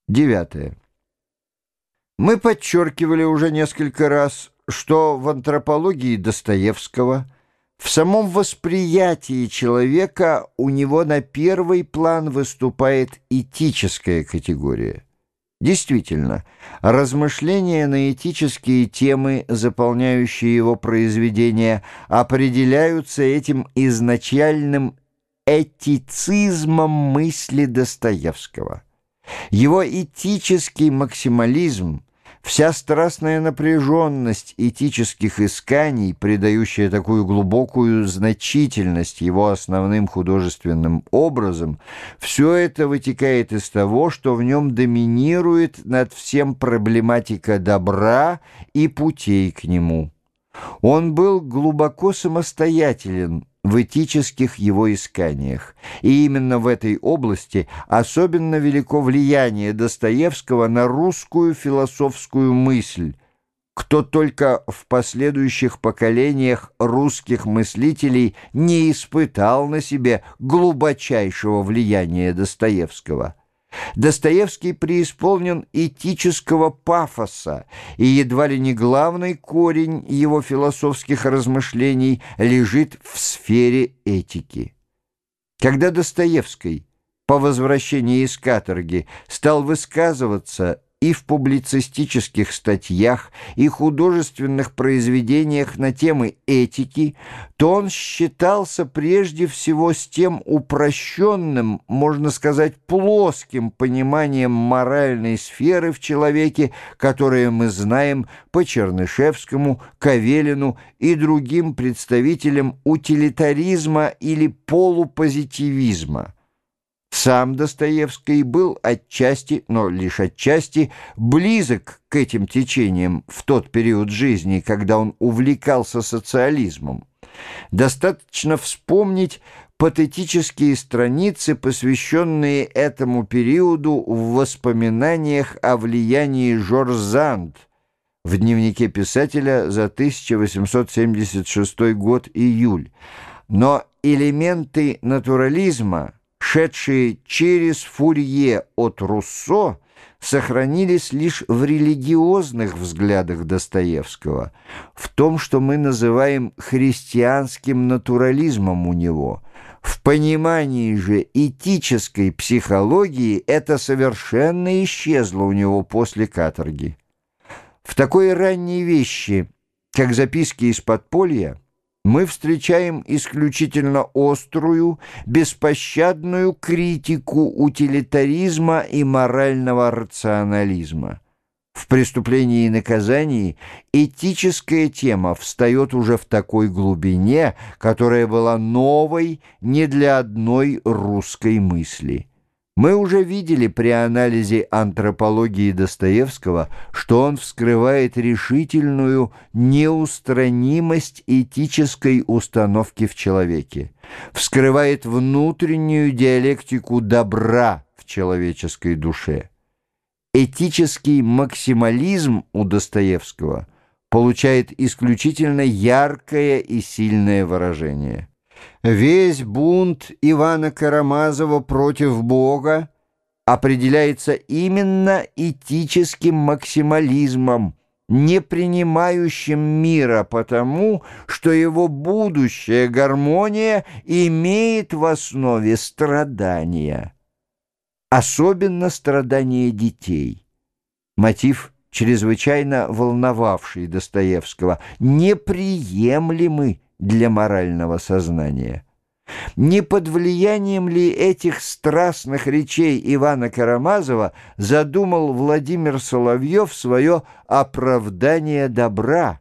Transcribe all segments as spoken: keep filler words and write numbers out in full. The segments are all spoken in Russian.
Девятое. Мы подчеркивали уже несколько раз, что в антропологии Достоевского, в самом восприятии человека у него на первый план выступает этическая категория. Действительно, размышления на этические темы, заполняющие его произведения, определяются этим изначальным этицизмом мысли Достоевского. Его этический максимализм, вся страстная напряженность этических исканий, придающая такую глубокую значительность его основным художественным образом, все это вытекает из того, что в нем доминирует над всем проблематика добра и путей к нему. Он был глубоко самостоятелен в этических его исканиях, и именно в этой области особенно велико влияние Достоевского на русскую философскую мысль. Кто только в последующих поколениях русских мыслителей не испытал на себе глубочайшего влияния Достоевского. Достоевский преисполнен этического пафоса, и едва ли не главный корень его философских размышлений лежит в сфере этики. Когда Достоевский по возвращении из каторги стал высказываться и в публицистических статьях, и художественных произведениях на темы этики, то он считался прежде всего с тем упрощенным, можно сказать, плоским пониманием моральной сферы в человеке, которое мы знаем по Чернышевскому, Кавелину и другим представителям утилитаризма или полупозитивизма. Сам Достоевский был отчасти, но лишь отчасти, близок к этим течениям в тот период жизни, когда он увлекался социализмом. Достаточно вспомнить патетические страницы, посвященные этому периоду в воспоминаниях о влиянии Жорж Санд в дневнике писателя за тысяча восемьсот семьдесят шестой год, июль. Но элементы натурализма, шедшие через Фурье от Руссо, сохранились лишь в религиозных взглядах Достоевского, в том, что мы называем христианским натурализмом у него. В понимании же этической психологии это совершенно исчезло у него после каторги. В такой ранней вещи, как записки из подполья, мы встречаем исключительно острую, беспощадную критику утилитаризма и морального рационализма. В «Преступлении и наказании» этическая тема встает уже в такой глубине, которая была новой не для одной русской мысли. Мы уже видели при анализе антропологии Достоевского, что он вскрывает решительную неустранимость этической установки в человеке, вскрывает внутреннюю диалектику добра в человеческой душе. Этический максимализм у Достоевского получает исключительно яркое и сильное выражение. Весь бунт Ивана Карамазова против Бога определяется именно этическим максимализмом, не принимающим мира потому, что его будущая гармония имеет в основе страдания, особенно страдания детей. Мотив, чрезвычайно волновавший Достоевского, неприемлемый для морального сознания. Не под влиянием ли этих страстных речей Ивана Карамазова задумал Владимир Соловьев свое оправдание добра?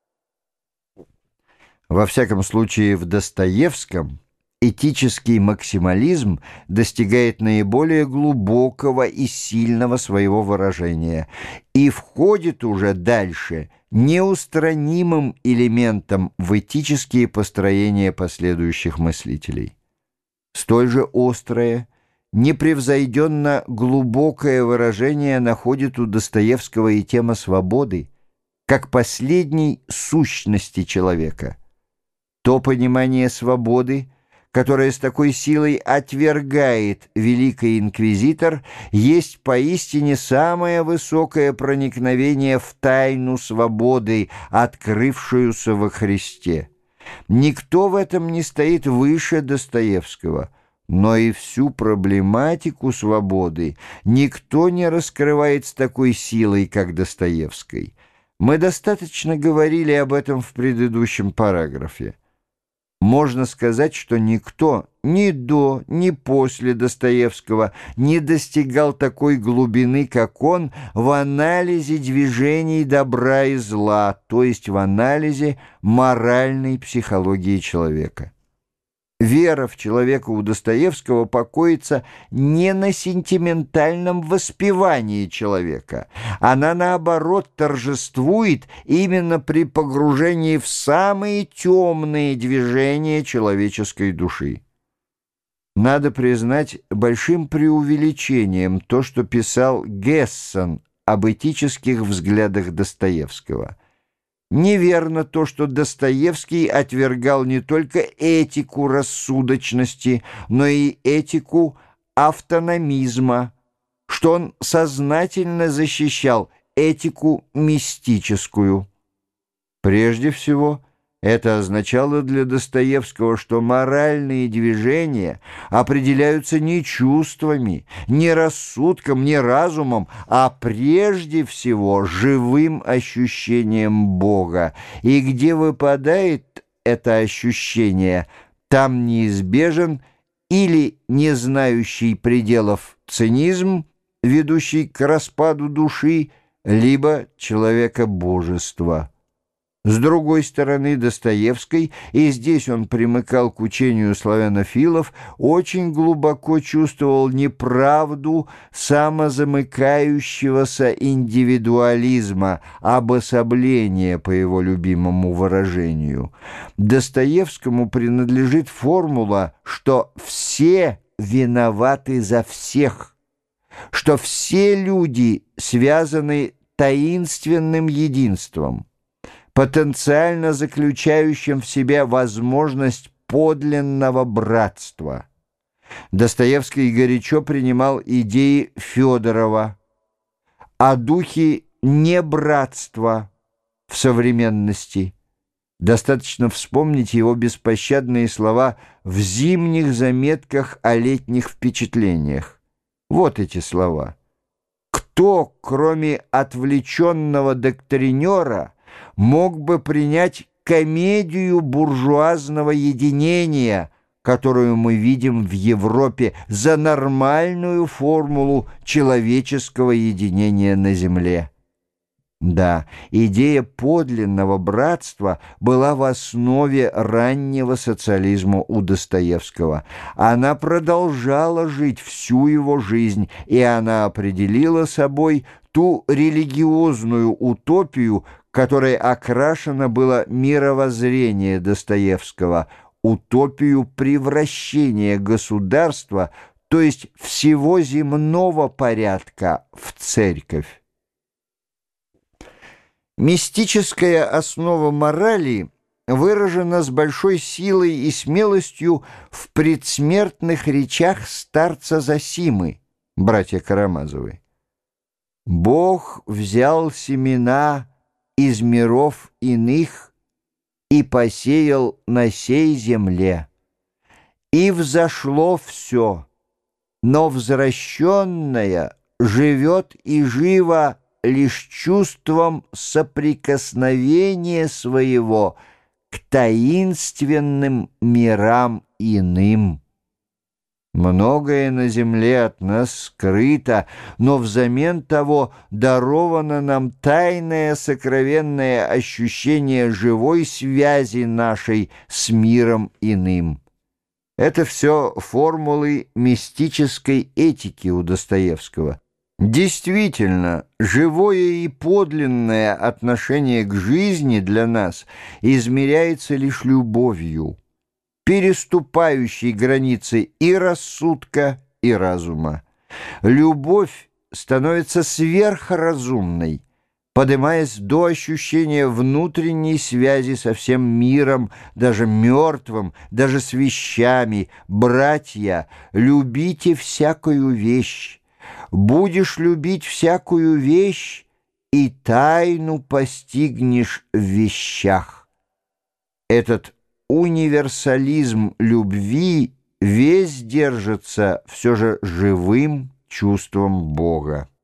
Во всяком случае, в Достоевском этический максимализм достигает наиболее глубокого и сильного своего выражения и входит уже дальше неустранимым элементом в этические построения последующих мыслителей. Столь же острое, непревзойденно глубокое выражение находит у Достоевского и тема свободы, как последней сущности человека. То понимание свободы, которое с такой силой отвергает великий инквизитор, есть поистине самое высокое проникновение в тайну свободы, открывшуюся во Христе. Никто в этом не стоит выше Достоевского, но и всю проблематику свободы никто не раскрывает с такой силой, как Достоевский. Мы достаточно говорили об этом в предыдущем параграфе. Можно сказать, что никто ни до, ни после Достоевского не достигал такой глубины, как он, в анализе движений добра и зла, то есть в анализе моральной психологии человека. Вера в человека у Достоевского покоится не на сентиментальном воспевании человека. Она, наоборот, торжествует именно при погружении в самые темные движения человеческой души. Надо признать большим преувеличением то, что писал Гессен об этических взглядах Достоевского. Неверно то, что Достоевский отвергал не только этику рассудочности, но и этику автономизма, что он сознательно защищал этику мистическую. Прежде всего, это означало для Достоевского, что моральные движения определяются не чувствами, не рассудком, не разумом, а прежде всего живым ощущением Бога. И где выпадает это ощущение, там неизбежен или не знающий пределов цинизм, ведущий к распаду души, либо человекобожество. С другой стороны, Достоевский, и здесь он примыкал к учению славянофилов, очень глубоко чувствовал неправду самозамыкающегося индивидуализма, обособления, по его любимому выражению. Достоевскому принадлежит формула, что все виноваты за всех, что все люди связаны таинственным единством, потенциально заключающим в себе возможность подлинного братства. Достоевский горячо принимал идеи Федорова о духе небратства в современности. Достаточно вспомнить его беспощадные слова в зимних заметках о летних впечатлениях. Вот эти слова. «Кто, кроме отвлеченного доктринера, мог бы принять комедию буржуазного единения, которую мы видим в Европе, за нормальную формулу человеческого единения на земле?» Да, идея подлинного братства была в основе раннего социализма у Достоевского. Она продолжала жить всю его жизнь, и она определила собой ту религиозную утопию, которой окрашено было мировоззрение Достоевского, утопию превращения государства, то есть всего земного порядка, в церковь. Мистическая основа морали выражена с большой силой и смелостью в предсмертных речах старца Зосимы, братья Карамазовы. «Бог взял семена из миров иных и посеял на сей земле. И взошло все, но возвращенное живет и живо лишь чувством соприкосновения своего к таинственным мирам иным. Многое на земле от нас скрыто, но взамен того даровано нам тайное сокровенное ощущение живой связи нашей с миром иным». Это все формулы мистической этики у Достоевского. Действительно, живое и подлинное отношение к жизни для нас измеряется лишь любовью, переступающей границы и рассудка, и разума. Любовь становится сверхразумной, поднимаясь до ощущения внутренней связи со всем миром, даже мертвым, даже с вещами. Братья, любите всякую вещь. Будешь любить всякую вещь, и тайну постигнешь в вещах. Этот универсализм любви весь держится все же живым чувством Бога.